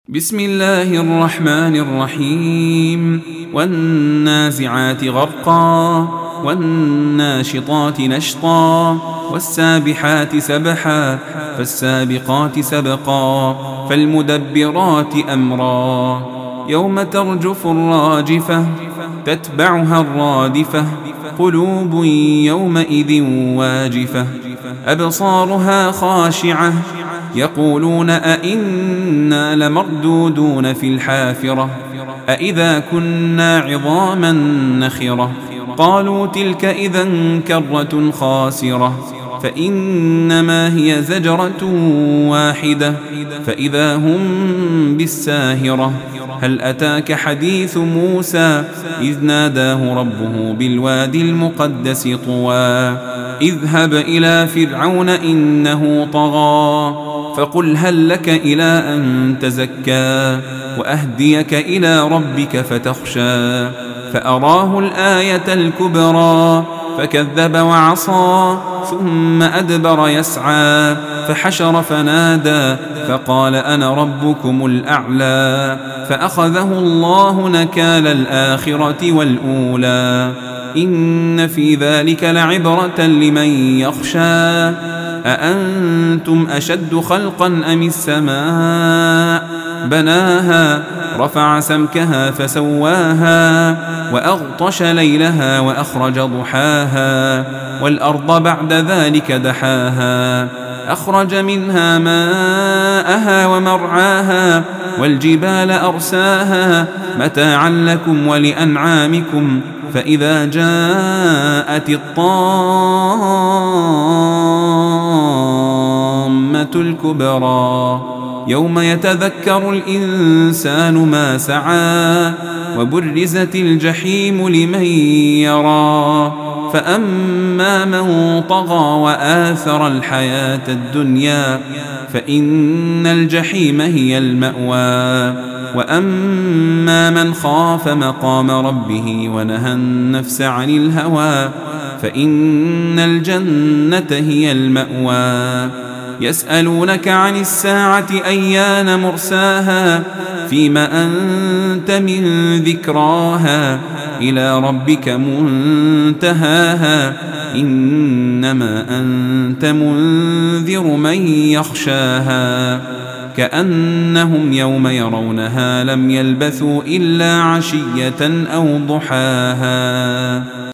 بسم الله الرحمن الرحيم والنازعات غرقا والناشطات نشطا والسابحات سبحا فالسابقات سبقا فالمدبرات أمرا يوم ترجف الراجفة تتبعها الرادفة قلوب يومئذ واجفة أبصارها خاشعة يقولون أئنا لمردودون في الحافرة أئذا كنا عظاما نخرة قالوا تلك إذا كرة خاسرة فإنما هي زجرة واحدة فإذا هم بالساهرة هل أتاك حديث موسى إذ ناداه ربه بالوادي المقدس طوى اذهب إلى فرعون إنه طغى فقل هل لك إلى أن تزكى وأهديك إلى ربك فتخشى فأراه الآية الكبرى فكذب وعصى ثم أدبر يسعى فحشر فنادى فقال أنا ربكم الأعلى فأخذه الله نكال الآخرة والأولى إن في ذلك لعبرة لمن يخشى أأنتم أشد خلقا أم السماء بناها رفع سمكها فسواها وأغطش ليلها وأخرج ضحاها والأرض بعد ذلك دحاها أخرج منها ماءها ومرعاها والجبال أرساها متاعا لكم ولأنعامكم فإذا جاءت الطامة الكبرى يوم يتذكر الإنسان ما سعى وبرزت الجحيم لمن يرى فأما من طغى وآثر الحياة الدنيا فإن الجحيم هي المأوى وأما من خاف مقام ربه ونهى النفس عن الهوى فإن الجنة هي المأوى يسألونك عن الساعة أيان مرساها فيما أنت من ذكراها إلى ربك منتهاها إنما أنت منذر من يخشاها كأنهم يوم يرونها لم يلبثوا إلا عشية أو ضحاها.